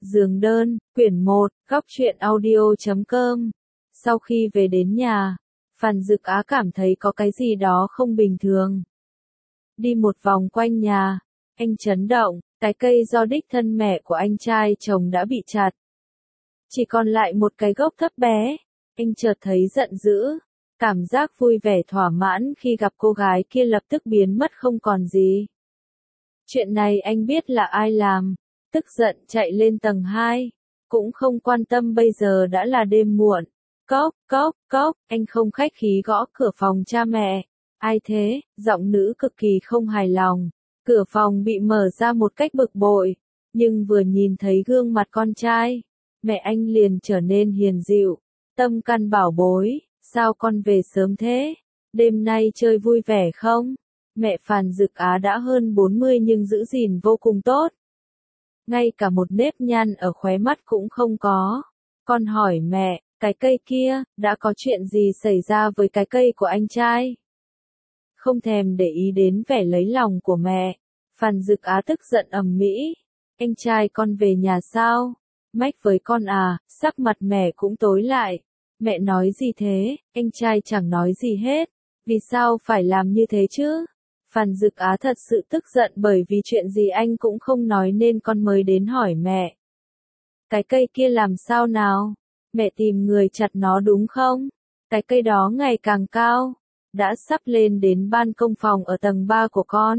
Giường đơn, quyển 1, góc truyện audio.com. Sau khi về đến nhà, Phan Dực Á cảm thấy có cái gì đó không bình thường. Đi một vòng quanh nhà, anh chấn động, cái cây do đích thân mẹ của anh trai chồng đã bị chặt. Chỉ còn lại một cái gốc thấp bé, anh chợt thấy giận dữ. Cảm giác vui vẻ thỏa mãn khi gặp cô gái kia lập tức biến mất không còn gì. Chuyện này anh biết là ai làm, tức giận chạy lên tầng 2, cũng không quan tâm bây giờ đã là đêm muộn. Cốc, cốc, cốc, anh không khách khí gõ cửa phòng cha mẹ. Ai thế? Giọng nữ cực kỳ không hài lòng. Cửa phòng bị mở ra một cách bực bội, nhưng vừa nhìn thấy gương mặt con trai, mẹ anh liền trở nên hiền dịu. Tâm can bảo bối, sao con về sớm thế? Đêm nay chơi vui vẻ không? Mẹ Phan Dực Á đã hơn 40 nhưng giữ gìn vô cùng tốt. Ngay cả một nếp nhăn ở khóe mắt cũng không có. Con hỏi mẹ, cái cây kia, đã có chuyện gì xảy ra với cái cây của anh trai? Không thèm để ý đến vẻ lấy lòng của mẹ, Phan Dực Á tức giận ầm ĩ. Anh trai con về nhà sao? Mách với con à? Sắc mặt mẹ cũng tối lại. Mẹ nói gì thế? Anh trai chẳng nói gì hết. Vì sao phải làm như thế chứ? Phan Dực Á thật sự tức giận bởi vì chuyện gì anh cũng không nói nên con mới đến hỏi mẹ. Cái cây kia làm sao nào? Mẹ tìm người chặt nó đúng không? Cái cây đó ngày càng cao, đã sắp lên đến ban công phòng ở tầng 3 của con.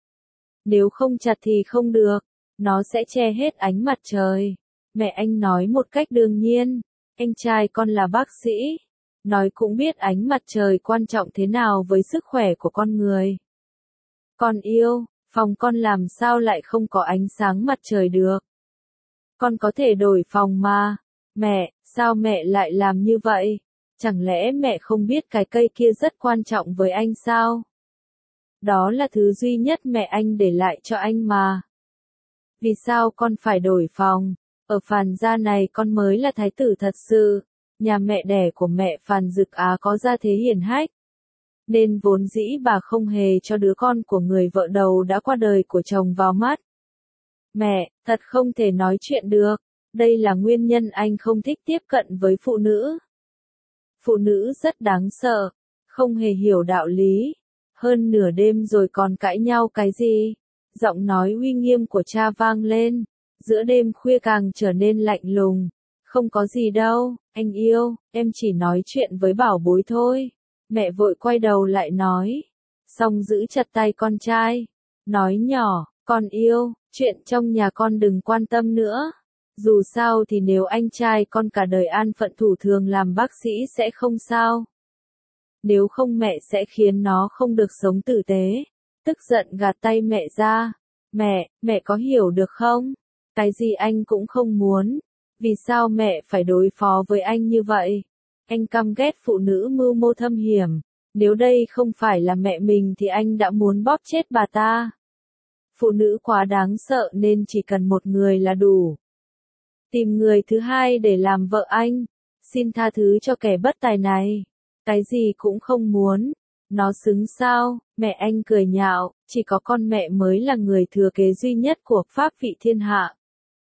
Nếu không chặt thì không được, nó sẽ che hết ánh mặt trời. Mẹ anh nói một cách đương nhiên, anh trai con là bác sĩ, nói cũng biết ánh mặt trời quan trọng thế nào với sức khỏe của con người. Con yêu, phòng con làm sao lại không có ánh sáng mặt trời được? Con có thể đổi phòng mà. Mẹ, sao mẹ lại làm như vậy? Chẳng lẽ mẹ không biết cái cây kia rất quan trọng với anh sao? Đó là thứ duy nhất mẹ anh để lại cho anh mà. Vì sao con phải đổi phòng? Ở Phan gia này con mới là thái tử thật sự. Nhà mẹ đẻ của mẹ Phan Dực Á có gia thế hiển hách, nên vốn dĩ bà không hề cho đứa con của người vợ đầu đã qua đời của chồng vào mắt. Mẹ, thật không thể nói chuyện được. Đây là nguyên nhân anh không thích tiếp cận với phụ nữ. Phụ nữ rất đáng sợ, không hề hiểu đạo lý. Hơn nửa đêm rồi còn cãi nhau cái gì? Giọng nói uy nghiêm của cha vang lên. Giữa đêm khuya càng trở nên lạnh lùng. Không có gì đâu, anh yêu, em chỉ nói chuyện với bảo bối thôi. Mẹ vội quay đầu lại nói. Xong giữ chặt tay con trai. Nói nhỏ, con yêu, chuyện trong nhà con đừng quan tâm nữa. Dù sao thì nếu anh trai con cả đời an phận thủ thường làm bác sĩ sẽ không sao. Nếu không mẹ sẽ khiến nó không được sống tử tế. Tức giận gạt tay mẹ ra. Mẹ có hiểu được không? Cái gì anh cũng không muốn. Vì sao mẹ phải đối phó với anh như vậy? Anh căm ghét phụ nữ mưu mô thâm hiểm. Nếu đây không phải là mẹ mình thì anh đã muốn bóp chết bà ta. Phụ nữ quá đáng sợ nên chỉ cần một người là đủ. Tìm người thứ hai để làm vợ anh. Xin tha thứ cho kẻ bất tài này. Cái gì cũng không muốn. Nó xứng sao? Mẹ anh cười nhạo, chỉ có con mẹ mới là người thừa kế duy nhất của Pháp vị thiên hạ.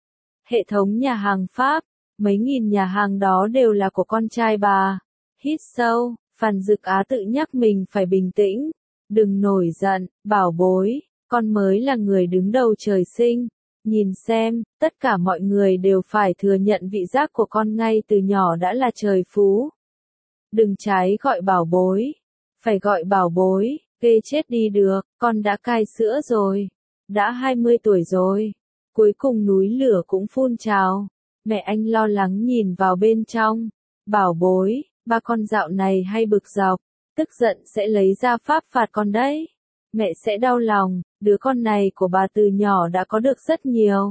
Hệ thống nhà hàng Pháp, mấy nghìn nhà hàng đó đều là của con trai bà. Hít sâu, Phan Dực Á tự nhắc mình phải bình tĩnh. Đừng nổi giận, bảo bối, con mới là người đứng đầu trời sinh. Nhìn xem, tất cả mọi người đều phải thừa nhận vị giác của con ngay từ nhỏ đã là trời phú. Đừng trái gọi bảo bối, phải gọi bảo bối, ghê chết đi được, con đã cai sữa rồi, đã 20 tuổi rồi. Cuối cùng núi lửa cũng phun trào. Mẹ anh lo lắng nhìn vào bên trong. Bảo bối, ba con dạo này hay bực dọc, tức giận sẽ lấy ra pháp phạt con đấy. Mẹ sẽ đau lòng, đứa con này của bà từ nhỏ đã có được rất nhiều.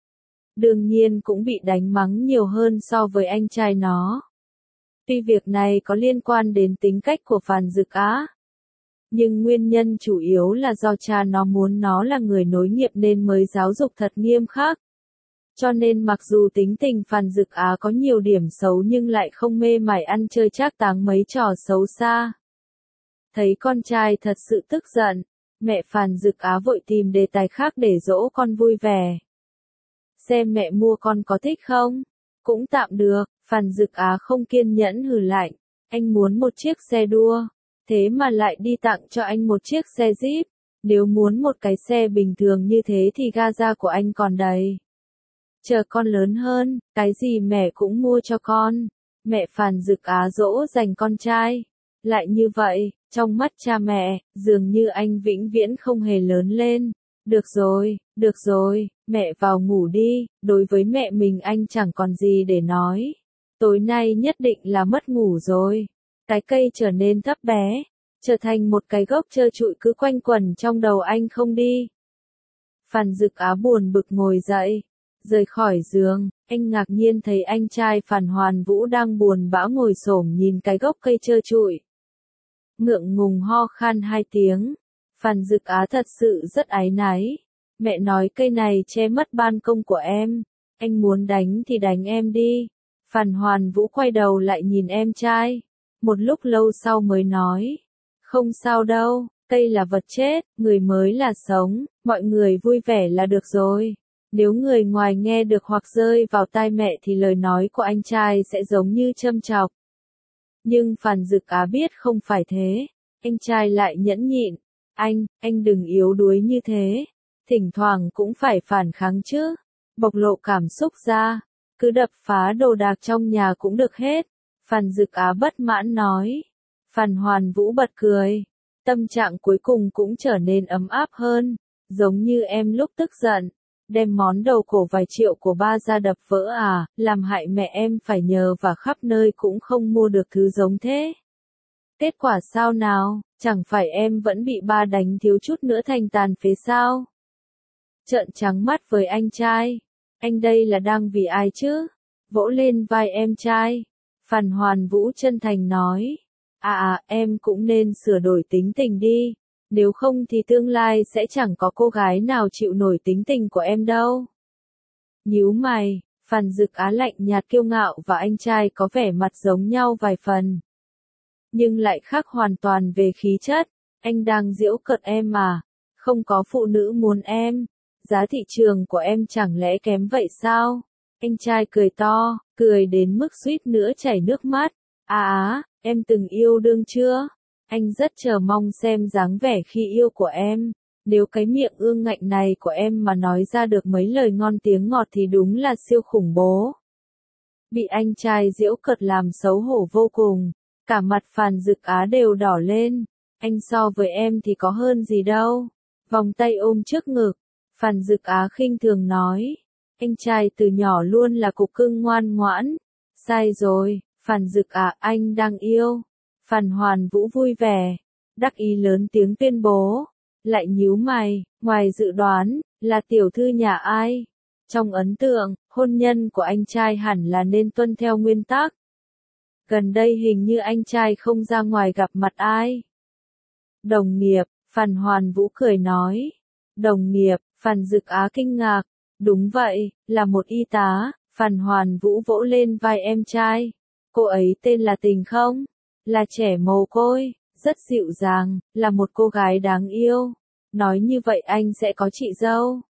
Đương nhiên cũng bị đánh mắng nhiều hơn so với anh trai nó. Tuy việc này có liên quan đến tính cách của Phan Dực Á, nhưng nguyên nhân chủ yếu là do cha nó muốn nó là người nối nghiệp nên mới giáo dục thật nghiêm khắc. Cho nên mặc dù tính tình Phan Dực Á có nhiều điểm xấu nhưng lại không mê mải ăn chơi trác táng mấy trò xấu xa. Thấy con trai thật sự tức giận, mẹ Phan Dực Á vội tìm đề tài khác để dỗ con vui vẻ. Xe mẹ mua con có thích không? Cũng tạm được, Phan Dực Á không kiên nhẫn hừ lạnh. Anh muốn một chiếc xe đua, thế mà lại đi tặng cho anh một chiếc xe Jeep. Nếu muốn một cái xe bình thường như thế thì Gaza của anh còn đầy. Chờ con lớn hơn, cái gì mẹ cũng mua cho con. Mẹ Phan Dực Á dỗ dành con trai. Lại như vậy, trong mắt cha mẹ, dường như anh vĩnh viễn không hề lớn lên. Được rồi, mẹ vào ngủ đi, đối với mẹ mình anh chẳng còn gì để nói. Tối nay nhất định là mất ngủ rồi. Cái cây trở nên thấp bé, trở thành một cái gốc trơ trụi cứ quanh quẩn trong đầu anh không đi. Phan Dực Á buồn bực ngồi dậy, rời khỏi giường, anh ngạc nhiên thấy anh trai Phan Hoàn Vũ đang buồn bã ngồi xổm nhìn cái gốc cây trơ trụi. Ngượng ngùng ho khan 2 tiếng. Phan Dực Á thật sự rất áy náy. Mẹ nói cây này che mất ban công của em. Anh muốn đánh thì đánh em đi. Phan Hoàn Vũ quay đầu lại nhìn em trai. Một lúc lâu sau mới nói. Không sao đâu, cây là vật chết, người mới là sống, mọi người vui vẻ là được rồi. Nếu người ngoài nghe được hoặc rơi vào tai mẹ thì lời nói của anh trai sẽ giống như châm chọc. Nhưng Phan Dực Á biết không phải thế. Anh trai lại nhẫn nhịn. Anh đừng yếu đuối như thế. Thỉnh thoảng cũng phải phản kháng chứ. Bộc lộ cảm xúc ra. Cứ đập phá đồ đạc trong nhà cũng được hết. Phan Dực Á bất mãn nói. Phan Hoàn Vũ bật cười. Tâm trạng cuối cùng cũng trở nên ấm áp hơn. Giống như em lúc tức giận. Đem món đầu cổ vài triệu của ba ra đập vỡ à, làm hại mẹ em phải nhờ và khắp nơi cũng không mua được thứ giống thế. Kết quả sao nào, chẳng phải em vẫn bị ba đánh thiếu chút nữa thành tàn phế sao? Trợn trắng mắt với anh trai. Anh đây là đang vì ai chứ? Vỗ lên vai em trai. Phan Hoàn Vũ chân thành nói. Em cũng nên sửa đổi tính tình đi. Nếu không thì tương lai sẽ chẳng có cô gái nào chịu nổi tính tình của em đâu. Nhíu mày, Phan Dực Á lạnh nhạt kiêu ngạo và anh trai có vẻ mặt giống nhau vài phần. Nhưng lại khác hoàn toàn về khí chất. Anh đang giễu cợt em mà. Không có phụ nữ muốn em. Giá thị trường của em chẳng lẽ kém vậy sao? Anh trai cười to, cười đến mức suýt nữa chảy nước mắt. Em từng yêu đương chưa? Anh rất chờ mong xem dáng vẻ khi yêu của em. Nếu cái miệng ương ngạnh này của em mà nói ra được mấy lời ngon tiếng ngọt thì đúng là siêu khủng bố. Bị anh trai giễu cợt làm xấu hổ vô cùng. Cả mặt Phan Dực Á đều đỏ lên. Anh so với em thì có hơn gì đâu. Vòng tay ôm trước ngực. Phan Dực Á khinh thường nói. Anh trai từ nhỏ luôn là cục cưng ngoan ngoãn. Sai rồi, Phan Dực Á anh đang yêu. Phan Hoàn Vũ vui vẻ. Đắc ý lớn tiếng tuyên bố. Lại nhíu mày, ngoài dự đoán, là tiểu thư nhà ai? Trong ấn tượng, hôn nhân của anh trai hẳn là nên tuân theo nguyên tắc. Gần đây hình như anh trai không ra ngoài gặp mặt ai. Đồng nghiệp, Phan Hoàn Vũ cười nói. Đồng nghiệp, Phan Dực Á kinh ngạc. Đúng vậy, là một y tá. Phan Hoàn Vũ vỗ lên vai em trai. Cô ấy tên là Tình không? Là trẻ mồ côi, rất dịu dàng, là một cô gái đáng yêu. Nói như vậy anh sẽ có chị dâu.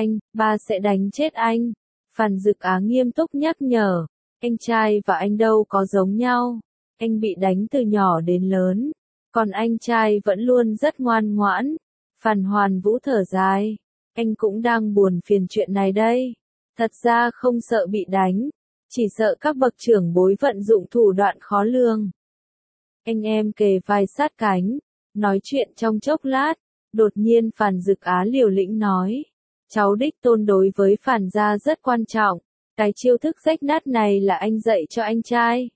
Ba sẽ đánh chết anh. Phan Dực Á nghiêm túc nhắc nhở. Anh trai và anh đâu có giống nhau. Anh bị đánh từ nhỏ đến lớn. Còn anh trai vẫn luôn rất ngoan ngoãn. Phan Hoàn Vũ thở dài. Anh cũng đang buồn phiền chuyện này đây. Thật ra không sợ bị đánh. Chỉ sợ các bậc trưởng bối vận dụng thủ đoạn khó lường. Anh em kề vai sát cánh. Nói chuyện trong chốc lát. Đột nhiên Phan Dực Á liều lĩnh nói. Cháu đích tôn đối với Phan gia rất quan trọng. Cái chiêu thức rách nát này là anh dạy cho anh trai.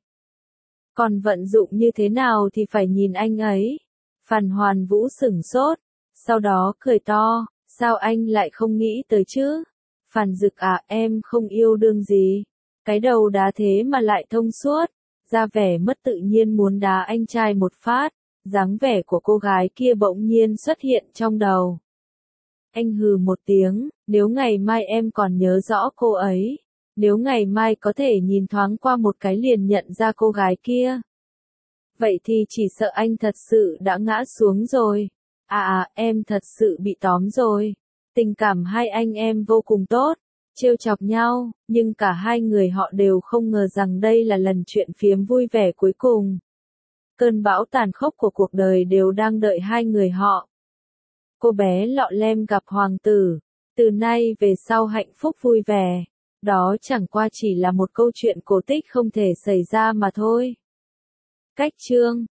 Còn vận dụng như thế nào thì phải nhìn anh ấy. Phan Hoàn Vũ sửng sốt. Sau đó cười to. Sao anh lại không nghĩ tới chứ? Phan Dực em không yêu đương gì. Cái đầu đá thế mà lại thông suốt. Ra vẻ mất tự nhiên muốn đá anh trai một phát. Dáng vẻ của cô gái kia bỗng nhiên xuất hiện trong đầu. Anh hừ một tiếng, nếu ngày mai em còn nhớ rõ cô ấy. Nếu ngày mai có thể nhìn thoáng qua một cái liền nhận ra cô gái kia. Vậy thì chỉ sợ anh thật sự đã ngã xuống rồi. Em thật sự bị tóm rồi. Tình cảm hai anh em vô cùng tốt. trêu chọc nhau, nhưng cả hai người họ đều không ngờ rằng đây là lần chuyện phiếm vui vẻ cuối cùng. Cơn bão tàn khốc của cuộc đời đều đang đợi hai người họ. Cô bé lọ lem gặp hoàng tử, từ nay về sau hạnh phúc vui vẻ. Đó chẳng qua chỉ là một câu chuyện cổ tích không thể xảy ra mà thôi. Cách chương